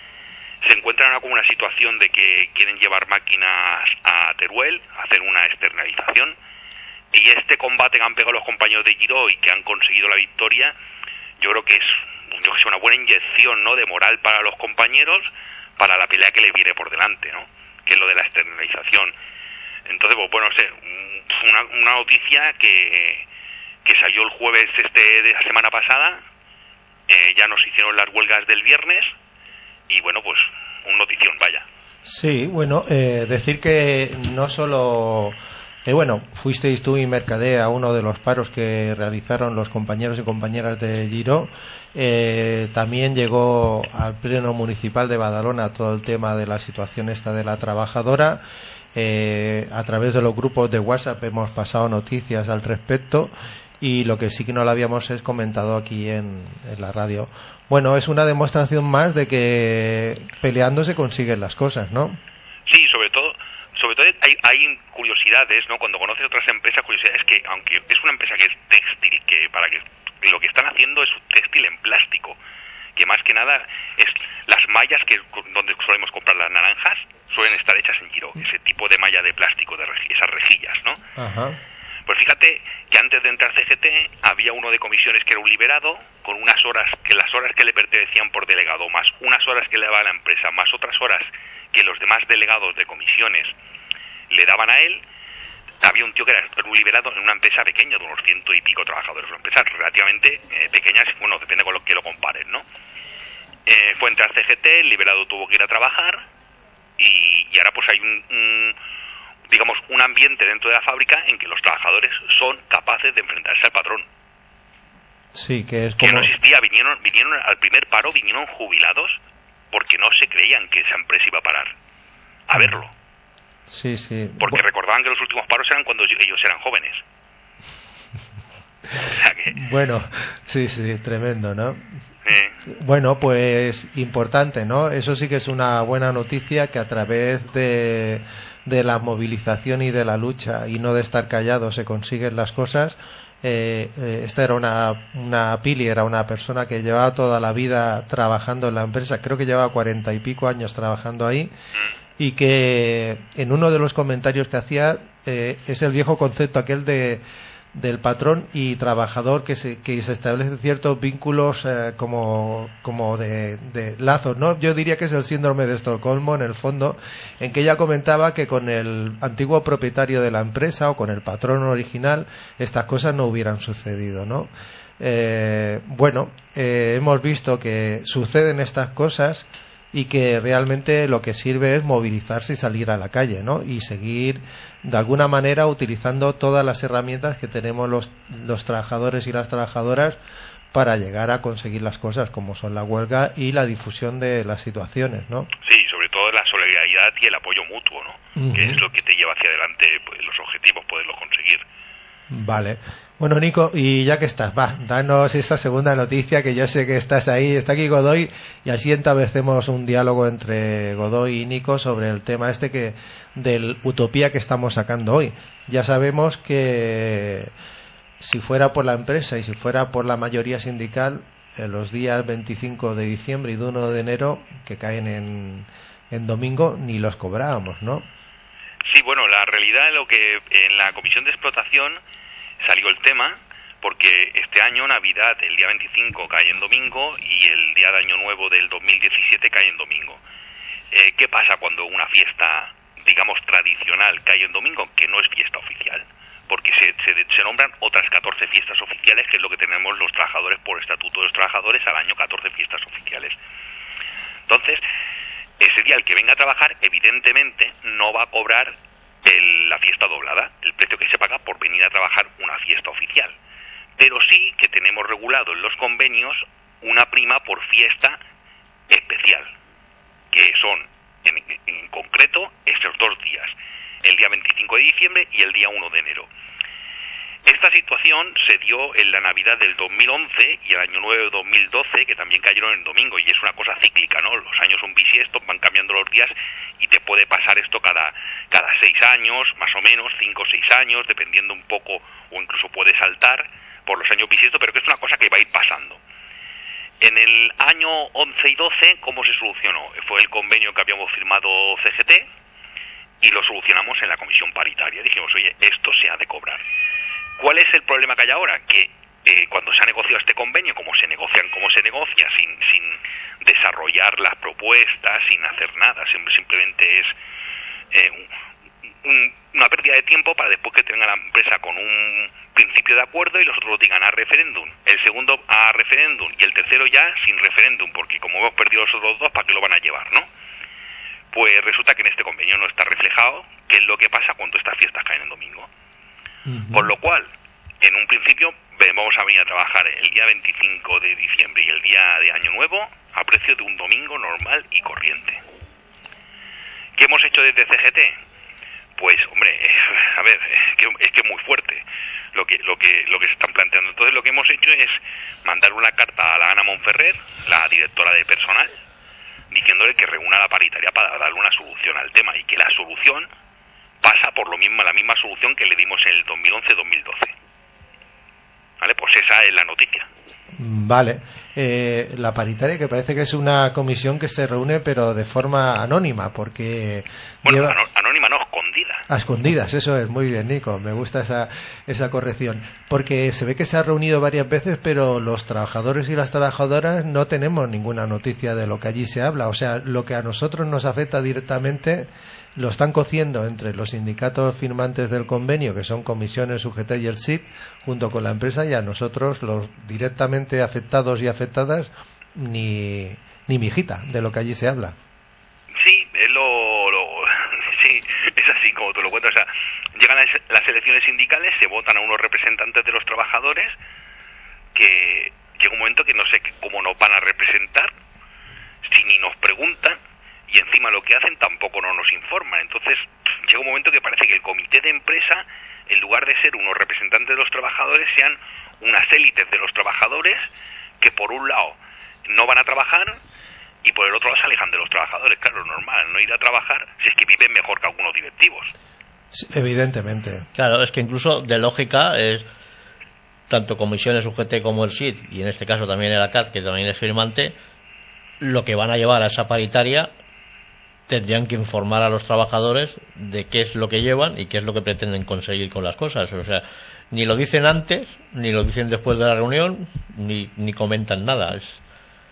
Se encuentran ahora con una situación de que quieren llevar máquinas a Teruel, hacer una externalización, y este combate que han pegado los compañeros de Giro y que han conseguido la victoria, yo creo que es, yo creo que es una buena inyección, ¿no?, de moral para los compañeros, para la pelea que les viene por delante, ¿no?, que es lo de la externalización. Entonces, pues bueno, no sé, una, una noticia que, que salió el jueves este de la semana pasada, eh, ya nos hicieron las huelgas del viernes, y bueno, pues un notición, vaya. Sí, bueno, eh, decir que no solo... Eh, bueno, fuisteis tú y Mercadé a uno de los paros que realizaron los compañeros y compañeras de Giro. Eh, también llegó al Pleno Municipal de Badalona todo el tema de la situación esta de la trabajadora. Eh, a través de los grupos de WhatsApp hemos pasado noticias al respecto, y lo que sí que no lo habíamos es comentado aquí en, en la radio. Bueno, es una demostración más de que peleando se consiguen las cosas, ¿no? Sí, sobre todo, sobre todo hay, hay curiosidades, ¿no? Cuando conoces otras empresas, curiosidades que, aunque es una empresa que es textil, que para que lo que están haciendo es textil en plástico, que más que nada es las mallas que donde solemos comprar las naranjas suelen estar hechas en Giro, ese tipo de malla de plástico, de reji, esas rejillas, ¿no? Ajá. Pues fíjate que antes de entrar C G T había uno de comisiones que era un liberado, con unas horas, que las horas que le pertenecían por delegado, más unas horas que le daba a la empresa, más otras horas que los demás delegados de comisiones le daban a él. Había un tío que era un liberado en una empresa pequeña, de unos ciento y pico trabajadores, una empresa relativamente eh, pequeña, bueno, depende con lo que lo comparen, ¿no? Eh, fue entrar C G T, el liberado tuvo que ir a trabajar, y, y ahora pues hay un... un digamos, un ambiente dentro de la fábrica en que los trabajadores son capaces de enfrentarse al patrón. Sí, que es como... Que no existía, vinieron, vinieron al primer paro, vinieron jubilados porque no se creían que esa empresa iba a parar a verlo. Sí, sí. Porque recordaban que los últimos paros eran cuando ellos eran jóvenes. O sea que Bueno, sí, sí, tremendo, ¿no? Eh. Bueno, pues importante, ¿no? Eso sí que es una buena noticia, que a través de, de la movilización y de la lucha y no de estar callados se consiguen las cosas. Eh, eh, esta era una, una Pili, era una persona que llevaba toda la vida trabajando en la empresa, creo que llevaba cuarenta y pico años trabajando ahí, y que en uno de los comentarios que hacía eh, es el viejo concepto aquel de del patrón y trabajador, que se, que se establecen ciertos vínculos eh, como, como de, de lazos, ¿no? Yo diría que es el síndrome de Estocolmo, en el fondo, en que ella comentaba que con el antiguo propietario de la empresa o con el patrón original estas cosas no hubieran sucedido, ¿no? Eh, bueno, eh, hemos visto que suceden estas cosas y que realmente lo que sirve es movilizarse y salir a la calle, ¿no? Y seguir de alguna manera utilizando todas las herramientas que tenemos los, los trabajadores y las trabajadoras para llegar a conseguir las cosas, como son la huelga y la difusión de las situaciones, ¿no? Sí, sobre todo la solidaridad y el apoyo mutuo, ¿no? Uh-huh. Que es lo que te lleva hacia adelante, pues, los objetivos, poderlos conseguir. Vale. Bueno, Nico, y ya que estás, va, danos esa segunda noticia, que yo sé que estás ahí. Está aquí Godoy, y así establecemos un diálogo entre Godoy y Nico sobre el tema este que del utopía que estamos sacando hoy. Ya sabemos que si fuera por la empresa y si fuera por la mayoría sindical, en los días veinticinco de diciembre y de uno de enero, que caen en, en domingo, ni los cobrábamos, ¿no? Sí, bueno, la realidad es lo que en la comisión de explotación salió el tema, porque este año Navidad, el día veinticinco, cae en domingo y el día de Año Nuevo del dos mil diecisiete cae en domingo. Eh, ¿Qué pasa cuando una fiesta, digamos, tradicional cae en domingo? Que no es fiesta oficial, porque se, se, se nombran otras catorce fiestas oficiales, que es lo que tenemos los trabajadores por Estatuto de los Trabajadores al año, catorce fiestas oficiales. Entonces, ese día el que venga a trabajar, evidentemente, no va a cobrar el, la fiesta doblada, el precio que se paga por venir a trabajar una fiesta oficial. Pero sí que tenemos regulado en los convenios una prima por fiesta especial, que son, en, en concreto, estos dos días, el día veinticinco de diciembre y el día uno de enero. Esta situación se dio en la Navidad del dos mil once y el Año Nuevo de dos mil doce, que también cayeron en domingo, y es una cosa cíclica, ¿no? Los años son bisiestos, van cambiando los días y te puede pasar esto cada, cada seis años, más o menos, cinco o seis años, dependiendo un poco, o incluso puede saltar por los años bisiestos, pero que es una cosa que va a ir pasando. En el año once y doce, ¿cómo se solucionó? Fue el convenio que habíamos firmado C G T y lo solucionamos en la comisión paritaria. Dijimos, oye, esto se ha de cobrar. ¿Cuál es el problema que hay ahora? Que eh, cuando se ha negociado este convenio, como se negocian, como se negocia, sin, sin desarrollar las propuestas, sin hacer nada, siempre, simplemente es eh, un, un, una pérdida de tiempo para después que tenga la empresa con un principio de acuerdo y los otros lo digan a referéndum. El segundo a referéndum y el tercero ya sin referéndum, porque como hemos perdido los otros dos, ¿para qué lo van a llevar, no? Pues resulta que en este convenio no está reflejado qué es lo que pasa cuando estas fiestas caen en domingo. Uh-huh. Por lo cual, en un principio, vamos a venir a trabajar el día veinticinco de diciembre y el día de Año Nuevo a precio de un domingo normal y corriente. ¿Qué hemos hecho desde C G T? Pues, hombre, a ver, es que es que muy fuerte lo que lo que lo que se están planteando. Entonces, lo que hemos hecho es mandar una carta a la Ana Monferrer, la directora de personal, diciéndole que reúna la paritaria para darle una solución al tema y que la solución pasa por lo mismo, la misma solución que le dimos en el dos mil once dos mil doce. ¿Vale? Pues esa es la noticia. Vale. Eh, la paritaria, que parece que es una comisión que se reúne pero de forma anónima, porque... Bueno, lleva... anónima no, escondida. A escondidas, eso es, muy bien, Nico, me gusta esa, esa corrección. Porque se ve que se ha reunido varias veces, pero los trabajadores y las trabajadoras no tenemos ninguna noticia de lo que allí se habla. O sea, lo que a nosotros nos afecta directamente lo están cociendo entre los sindicatos firmantes del convenio, que son Comisiones, U G T y el S I D, junto con la empresa, y a nosotros, los directamente afectados y afectadas, ni, ni mijita de lo que allí se habla. Sí, es lo, lo sí, es así como te lo cuento. O sea, llegan las, las elecciones sindicales, se votan a unos representantes de los trabajadores que llega un momento que no sé cómo nos van a representar, si ni nos preguntan, y encima lo que hacen tampoco no nos informan. Entonces llega un momento que parece que el comité de empresa, en lugar de ser unos representantes de los trabajadores, sean unas élites de los trabajadores que por un lado no van a trabajar y por el otro lado se alejan de los trabajadores. Claro, normal, no ir a trabajar si es que viven mejor que algunos directivos. Sí, evidentemente. Claro, es que incluso de lógica es tanto comisiones U G T como el S I D, y en este caso también el A C A D, que también es firmante, lo que van a llevar a esa paritaria tendrían que informar a los trabajadores de qué es lo que llevan y qué es lo que pretenden conseguir con las cosas. O sea, ni lo dicen antes, ni lo dicen después de la reunión, ni, ni comentan nada. Es,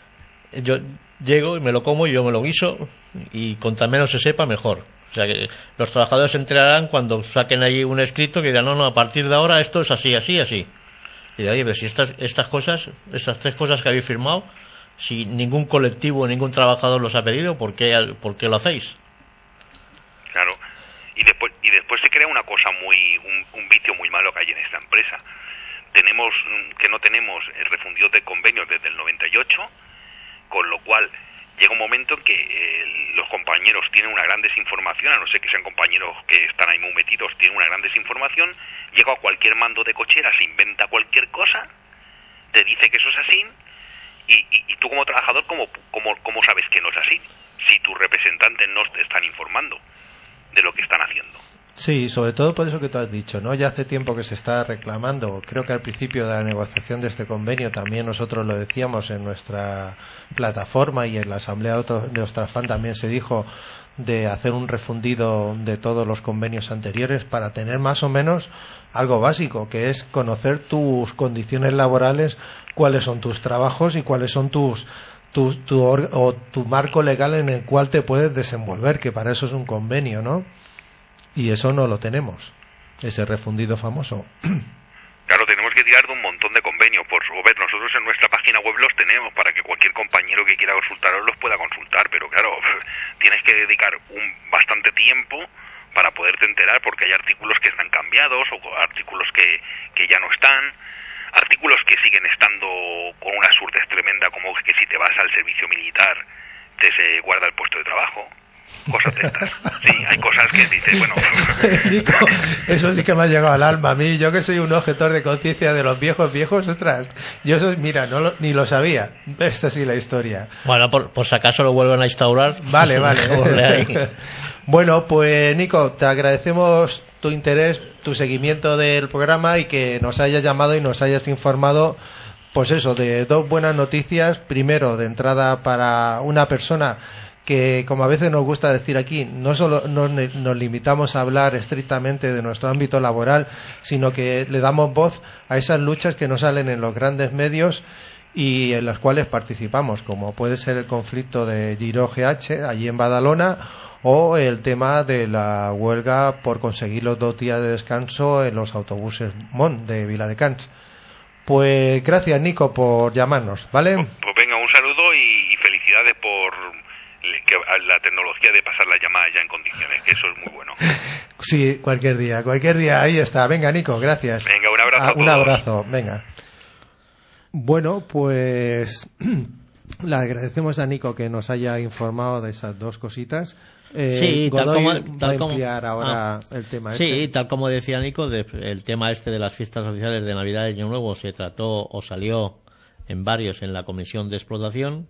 yo llego y me lo como y yo me lo guiso, y cuanta menos se sepa, mejor. O sea, que los trabajadores se enterarán cuando saquen ahí un escrito que dirán, no, no, a partir de ahora esto es así, así, así. Y de ahí, pero si estas, estas cosas, estas tres cosas que habéis firmado, si ningún colectivo, ningún trabajador los ha pedido, ¿por qué, por qué lo hacéis? Claro. Y después, y después se crea una cosa muy, un, un vicio muy malo que hay en esta empresa. Tenemos, que no tenemos refundidos de convenios desde el noventa y ocho, con lo cual llega un momento en que eh, los compañeros tienen una gran desinformación, a no ser que sean compañeros que están ahí muy metidos, tienen una gran desinformación, llega a cualquier mando de cochera, se inventa cualquier cosa, te dice que eso es así, y, y, y tú como trabajador, ¿cómo, cómo, ¿cómo sabes que no es así? Si tus representantes no te están informando de lo que están haciendo. Sí, sobre todo por eso que tú has dicho, ¿no? Ya hace tiempo que se está reclamando, creo que al principio de la negociación de este convenio también nosotros lo decíamos en nuestra plataforma, y en la asamblea de Ostrafan también se dijo de hacer un refundido de todos los convenios anteriores para tener más o menos algo básico, que es conocer tus condiciones laborales, cuáles son tus trabajos y cuáles son tus tu, tu, o tu marco legal en el cual te puedes desenvolver, que para eso es un convenio, ¿no? Y eso no lo tenemos, ese refundido famoso. Claro, tenemos que tirar de un montón de convenios. Por ver, nosotros en nuestra página web los tenemos para que cualquier compañero que quiera consultarlos los pueda consultar, pero claro, tienes que dedicar un bastante tiempo para poderte enterar, porque hay artículos que están cambiados o artículos que, que ya no están, artículos que siguen estando con una surdez tremenda, como que si te vas al servicio militar te se guarda el puesto de trabajo. Cosas de estas. Sí, hay cosas que dices, bueno... Nico, eso sí que me ha llegado al alma a mí. Yo que soy un objetor de conciencia de los viejos viejos, ostras. Yo eso, mira, no lo, ni lo sabía. Esta sí la historia. Bueno, por, por si acaso lo vuelven a instaurar. Vale, vale. Bueno, pues Nico, te agradecemos tu interés, tu seguimiento del programa, y que nos hayas llamado y nos hayas informado, pues eso, de dos buenas noticias. Primero, de entrada, para una persona que, como a veces nos gusta decir aquí, no solo nos, nos limitamos a hablar estrictamente de nuestro ámbito laboral, sino que le damos voz a esas luchas que no salen en los grandes medios y en las cuales participamos, como puede ser el conflicto de Giro G H allí en Badalona, o el tema de la huelga por conseguir los dos días de descanso en los autobuses M O N de Viladecans. Pues gracias, Nico, por llamarnos, ¿vale? Pues, pues venga, un saludo y, y felicidades por que la tecnología de pasar la llamada ya en condiciones, que eso es muy bueno. Sí, cualquier día, cualquier día, ahí está. Venga, Nico, gracias. Venga, un abrazo ah, a todos. Un abrazo, venga. Bueno, pues le agradecemos a Nico que nos haya informado de esas dos cositas. Eh, sí, tal Godoy como, tal va a como, ampliar ahora ah, el tema sí, este. Sí, tal como decía Nico, de, el tema este de las fiestas oficiales de Navidad y Año Nuevo se trató o salió en varios en la comisión de explotación,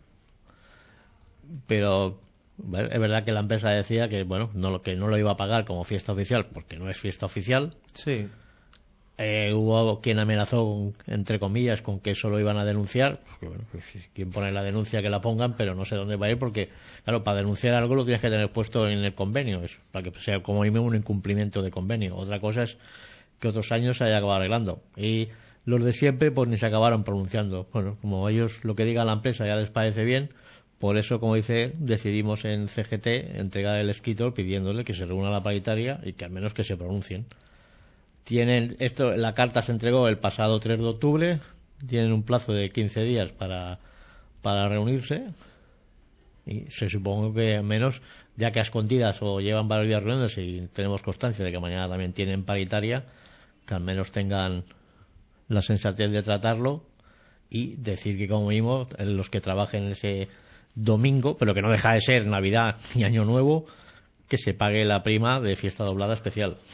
pero bueno, es verdad que la empresa decía que bueno, no, que no lo iba a pagar como fiesta oficial porque no es fiesta oficial. Sí. Eh, hubo quien amenazó, entre comillas, con que eso lo iban a denunciar. Porque, bueno, pues, quien pone la denuncia que la pongan, pero no sé dónde va a ir porque, claro, para denunciar algo lo tienes que tener puesto en el convenio, es para que sea como mínimo un incumplimiento de convenio. Otra cosa es que otros años se haya acabado arreglando. Y los de siempre, pues ni se acabaron pronunciando. Bueno, como ellos lo que diga la empresa ya les parece bien, por eso, como dice, decidimos en C G T entregar el escrito pidiéndole que se reúna la paritaria y que al menos que se pronuncien. Tienen esto, la carta se entregó el pasado tres de octubre, tienen un plazo de quince días para, para reunirse y se supongo que al menos, ya que a escondidas o llevan varios días reuniéndose y tenemos constancia de que mañana también tienen paritaria, que al menos tengan la sensatez de tratarlo y decir que como mínimo los que trabajen ese domingo, pero que no deja de ser Navidad y Año Nuevo, que se pague la prima de fiesta doblada especial.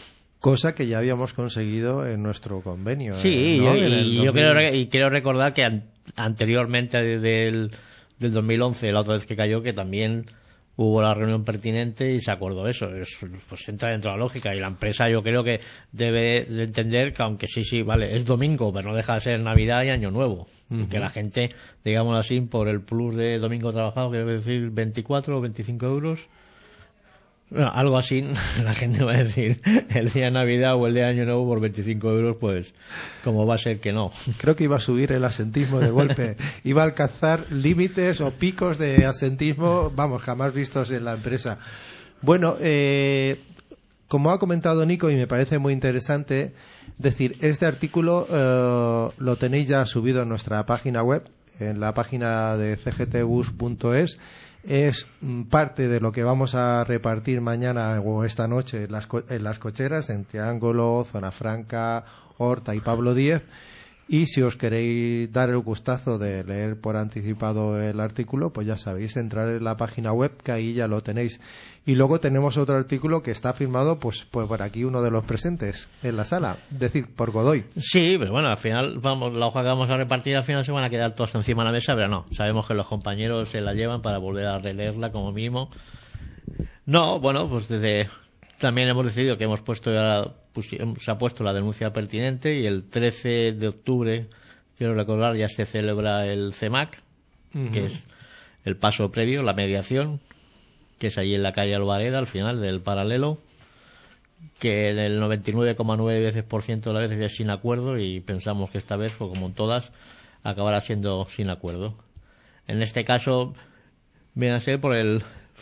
cosa que ya habíamos conseguido en nuestro convenio. Sí, eh, ¿no? yo, En el y yo dos mil... quiero, y quiero recordar que an- anteriormente del, del dos mil once, la otra vez que cayó, que también hubo la reunión pertinente y se acordó eso. Es, pues entra dentro de la lógica, y la empresa yo creo que debe de entender que, aunque sí, sí, vale, es domingo, pero no deja de ser Navidad y Año Nuevo. Uh-huh. Que la gente, digamos así, por el plus de domingo trabajado, que debe decir veinticuatro o veinticinco euros, bueno, algo así, la gente va a decir el día de Navidad o el día de Año Nuevo por veinticinco euros, pues como va a ser que no. Creo que iba a subir el asentismo de golpe, iba a alcanzar límites o picos de asentismo, vamos, jamás vistos en la empresa. Bueno, eh, como ha comentado Nico, y me parece muy interesante, decir, este artículo eh, lo tenéis ya subido en nuestra página web, en la página de c g t bus punto es. Es parte de lo que vamos a repartir mañana o esta noche en las, co- en las cocheras, en Triángulo, Zona Franca, Horta y Pablo Díez. Y si os queréis dar el gustazo de leer por anticipado el artículo, pues ya sabéis, entrar en la página web, que ahí ya lo tenéis. Y luego tenemos otro artículo que está firmado pues, pues por aquí uno de los presentes en la sala, es decir, por Godoy. Sí, pero bueno, al final, vamos, la hoja que vamos a repartir al final se van a quedar todas encima de la mesa, pero no, sabemos que los compañeros se la llevan para volver a releerla como mínimo. No, bueno, pues desde... También hemos decidido que hemos puesto ya, pues, se ha puesto la denuncia pertinente, y el trece de octubre, quiero recordar, ya se celebra el C E M A C, uh-huh. que es el paso previo, la mediación, que es allí en la calle Alvareda, al final del paralelo, que en el noventa y nueve coma nueve veces por ciento de las veces es sin acuerdo, y pensamos que esta vez, pues como en todas, acabará siendo sin acuerdo. En este caso, viene a ser por el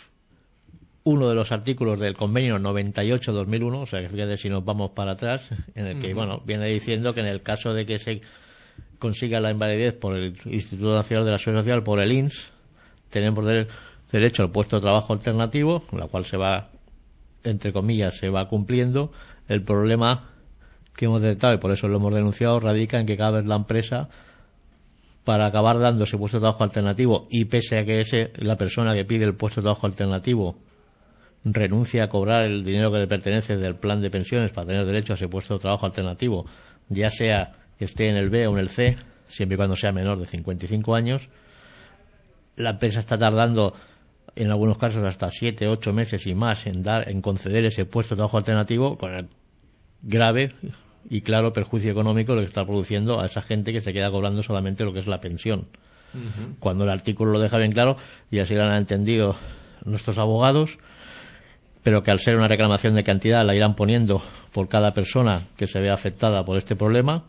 uno de los artículos del convenio noventa y ocho dos mil uno, o sea que fíjate si nos vamos para atrás, en el que, uh-huh. bueno, viene diciendo que en el caso de que se consiga la invalidez por el Instituto Nacional de la Seguridad Social, por el I N S, tenemos de, derecho al puesto de trabajo alternativo, la cual se va, entre comillas, se va cumpliendo. El problema que hemos detectado, y por eso lo hemos denunciado, radica en que cada vez la empresa, para acabar dando ese puesto de trabajo alternativo, y pese a que ese, la persona que pide el puesto de trabajo alternativo renuncia a cobrar el dinero que le pertenece del plan de pensiones para tener derecho a ese puesto de trabajo alternativo, ya sea que esté en el B o en el C, siempre y cuando sea menor de cincuenta y cinco años, la empresa está tardando en algunos casos hasta siete, ocho meses y más en dar, en conceder ese puesto de trabajo alternativo, con el grave y claro perjuicio económico lo que está produciendo a esa gente que se queda cobrando solamente lo que es la pensión. Uh-huh. Cuando el artículo lo deja bien claro, y así lo han entendido nuestros abogados, pero que al ser una reclamación de cantidad la irán poniendo por cada persona que se vea afectada por este problema,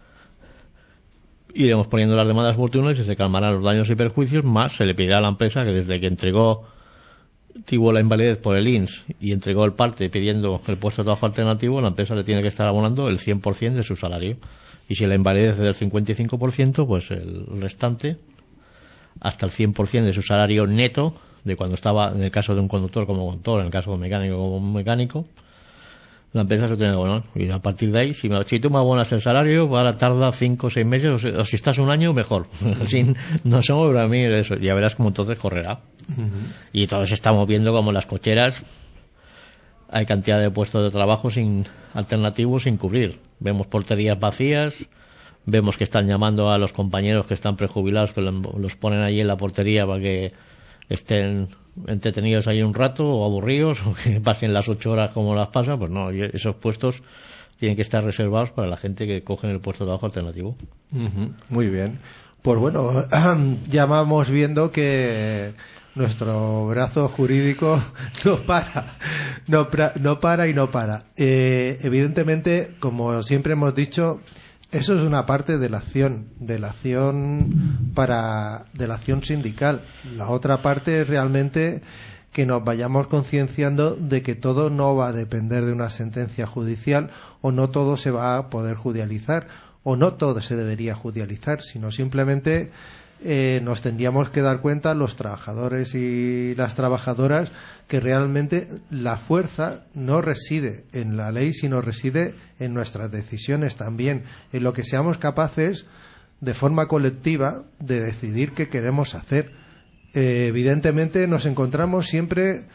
iremos poniendo las demandas oportunas y se calmarán los daños y perjuicios, más se le pedirá a la empresa que desde que entregó tuvo la invalidez por el I N S y entregó el parte pidiendo el puesto de trabajo alternativo, la empresa le tiene que estar abonando el cien por ciento de su salario, y si la invalidez es del cincuenta y cinco por ciento, pues el restante hasta el cien por ciento de su salario neto, de cuando estaba, en el caso de un conductor como conductor, en el caso de un mecánico como un mecánico, la empresa se tiene que abonar. Y a partir de ahí, si, me, si tú me abonas el salario, ahora tarda cinco o seis meses, o si, o si estás un año, mejor. Así no somos para mí eso. Ya verás cómo entonces correrá. Uh-huh. Y todos estamos viendo como en las cocheras hay cantidad de puestos de trabajo sin alternativos sin cubrir. Vemos porterías vacías, vemos que están llamando a los compañeros que están prejubilados, que los ponen allí en la portería para que estén entretenidos ahí un rato, o aburridos, o que pasen las ocho horas como las pasan. Pues no, esos puestos tienen que estar reservados para la gente que coge el puesto de trabajo alternativo. Uh-huh. Muy bien. Pues bueno, ya vamos viendo que nuestro brazo jurídico no para, no, pra, no para y no para. Eh, evidentemente, como siempre hemos dicho, eso es una parte de la acción, de la acción para, de la acción sindical. La otra parte es realmente que nos vayamos concienciando de que todo no va a depender de una sentencia judicial, o no todo se va a poder judicializar, o no todo se debería judicializar, sino simplemente eh, nos tendríamos que dar cuenta, los trabajadores y las trabajadoras, que realmente la fuerza no reside en la ley, sino reside en nuestras decisiones también, en lo que seamos capaces de forma colectiva de decidir qué queremos hacer. Eh, evidentemente nos encontramos siempre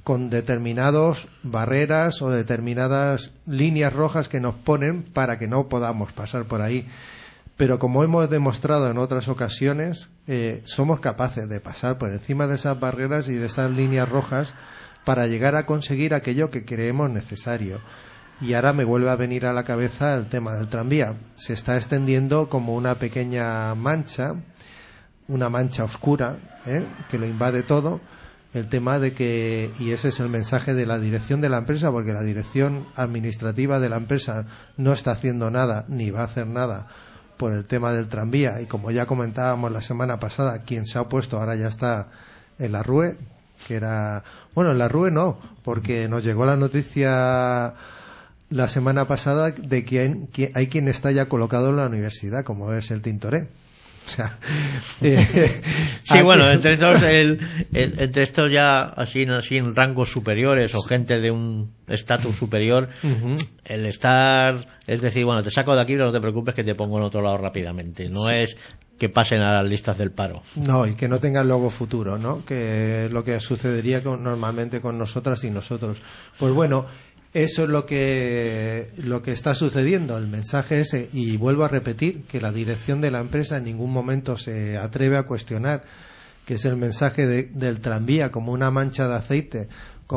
con determinadas barreras o determinadas líneas rojas que nos ponen para que no podamos pasar por ahí. Pero como hemos demostrado en otras ocasiones, eh, somos capaces de pasar por encima de esas barreras y de esas líneas rojas para llegar a conseguir aquello que creemos necesario. Y ahora me vuelve a venir a la cabeza el tema del tranvía. Se está extendiendo como una pequeña mancha, una mancha oscura, ¿eh? que lo invade todo, el tema de que, y ese es el mensaje de la dirección de la empresa, porque la dirección administrativa de la empresa no está haciendo nada, ni va a hacer nada por el tema del tranvía. Y como ya comentábamos la semana pasada, quien se ha opuesto ahora ya está en la R U E, que era, bueno, en la R U E no, porque nos llegó la noticia la semana pasada de que hay, que hay quien está ya colocado en la universidad, como es el Tintoré. O sea, eh, sí, bueno, entre estos, el, el, entre estos ya así, así en rangos superiores o gente de un estatus superior, uh-huh. el estar, es decir, bueno, te saco de aquí, pero no te preocupes que te pongo en otro lado rápidamente. No sí. es que pasen a las listas del paro. No, y que no tengan luego futuro, ¿no? Que es lo que sucedería con, normalmente con nosotras y nosotros. Pues bueno, eso es lo que lo que está sucediendo, el mensaje ese, y vuelvo a repetir que la dirección de la empresa en ningún momento se atreve a cuestionar, que es el mensaje de, del tranvía como una mancha de aceite,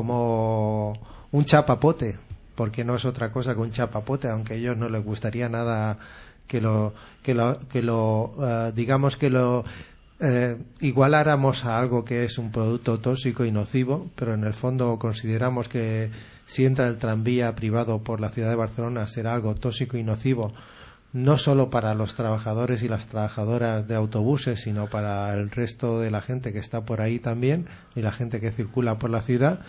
como un chapapote, porque no es otra cosa que un chapapote, aunque a ellos no les gustaría nada que lo que lo, que lo uh, digamos que lo eh, igualáramos a algo que es un producto tóxico y nocivo, pero en el fondo consideramos que si entra el tranvía privado por la ciudad de Barcelona será algo tóxico y nocivo, no solo para los trabajadores y las trabajadoras de autobuses, sino para el resto de la gente que está por ahí también y la gente que circula por la ciudad.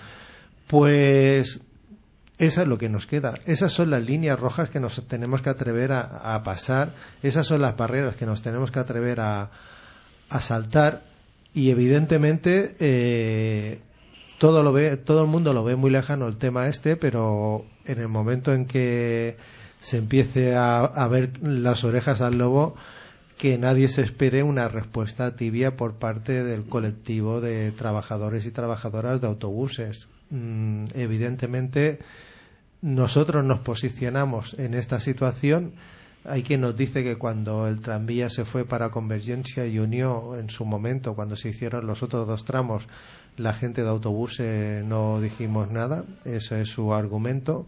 Pues eso es lo que nos queda. Esas son las líneas rojas que nos tenemos que atrever a, a pasar, esas son las barreras que nos tenemos que atrever a, a saltar, y evidentemente eh, todo lo ve, todo el mundo lo ve muy lejano el tema este, pero en el momento en que se empiece a, a ver las orejas al lobo, que nadie se espere una respuesta tibia por parte del colectivo de trabajadores y trabajadoras de autobuses. Mm, evidentemente nosotros nos posicionamos en esta situación. Hay quien nos dice que cuando el tranvía se fue para Convergencia y Unió en su momento, cuando se hicieron los otros dos tramos, la gente de autobuses no dijimos nada. Ese es su argumento.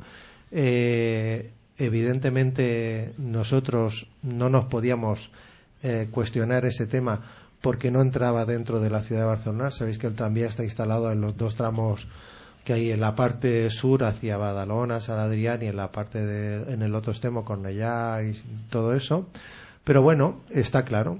Eh, evidentemente nosotros no nos podíamos eh, cuestionar ese tema porque no entraba dentro de la ciudad de Barcelona. Sabéis que el tranvía está instalado en los dos tramos que hay en la parte sur hacia Badalona, San Adrián, y en la parte de, en el otro extremo Cornellá y todo eso. Pero bueno, está claro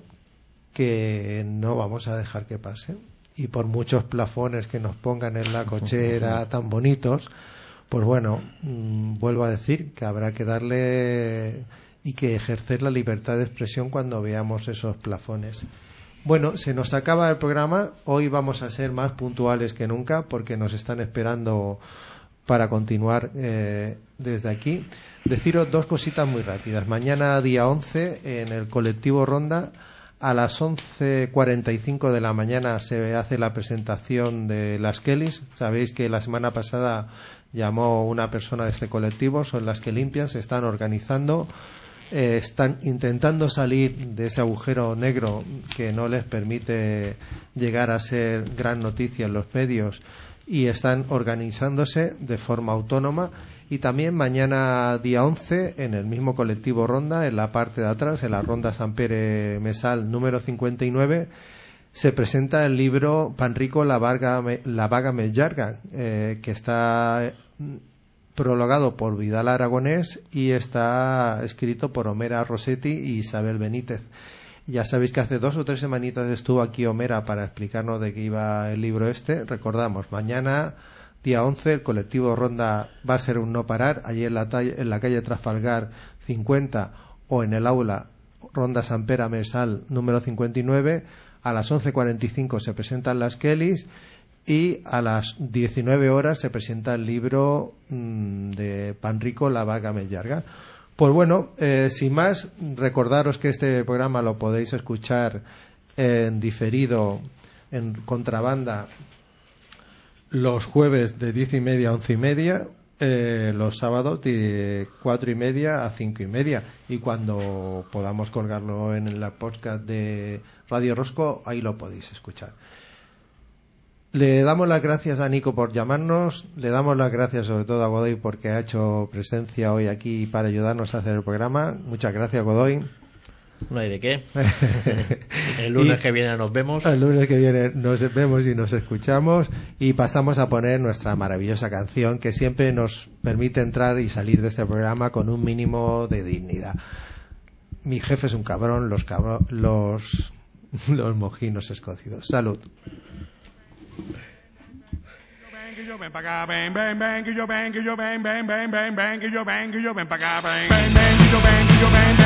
que no vamos a dejar que pase, y por muchos plafones que nos pongan en la cochera tan bonitos, pues bueno, mmm, vuelvo a decir que habrá que darle y que ejercer la libertad de expresión cuando veamos esos plafones. Bueno, se nos acaba el programa. Hoy vamos a ser más puntuales que nunca porque nos están esperando para continuar eh, desde aquí. Deciros dos cositas muy rápidas. Mañana, día once, en el colectivo Ronda, a las once cuarenta y cinco de la mañana se hace la presentación de las Kellys. Sabéis que la semana pasada llamó una persona de este colectivo, son las que limpian, se están organizando. Eh, están intentando salir de ese agujero negro que no les permite llegar a ser gran noticia en los medios, y están organizándose de forma autónoma. Y también mañana día once, en el mismo colectivo Ronda, en la parte de atrás, en la Ronda Sant Pere Mesal número cincuenta y nueve, se presenta el libro Panrico la vaga, la vaga més llarga, eh, que está prologado por Vidal Aragonés y está escrito por Homera Rossetti y Isabel Benítez. Ya sabéis que hace dos o tres semanitas estuvo aquí Homera para explicarnos de qué iba el libro este. Recordamos, mañana, día once, el colectivo Ronda va a ser un no parar, allí en la, talla, en la calle Trafalgar cincuenta o en el aula Ronda Sant Pere Mesal número cincuenta y nueve. A las once cuarenta y cinco se presentan las Kellys, y a las diecinueve horas se presenta el libro mmm, de Panrico la vaga més llarga. Pues bueno, eh, sin más, recordaros que este programa lo podéis escuchar en diferido en Contrabanda los jueves de diez y media a once y media, eh, los sábados de cuatro y media a cinco y media, y cuando podamos colgarlo en la podcast de Radio Rosco, ahí lo podéis escuchar. Le damos las gracias a Nico por llamarnos, le damos las gracias sobre todo a Godoy porque ha hecho presencia hoy aquí para ayudarnos a hacer el programa. Muchas gracias, Godoy. No hay de qué. El lunes Y que viene nos vemos. El lunes que viene nos vemos y nos escuchamos, y pasamos a poner nuestra maravillosa canción que siempre nos permite entrar y salir de este programa con un mínimo de dignidad. Mi jefe es un cabrón, los cabro- los los mojinos escocidos. Salud. Que yo ven pa' acá, ven, ven, ven, que yo ven, que yo ven, ven, ven, ven, ven, que yo ven, que yo ven pa' acá, ven, ven, ven, que yo ven, que yo ven.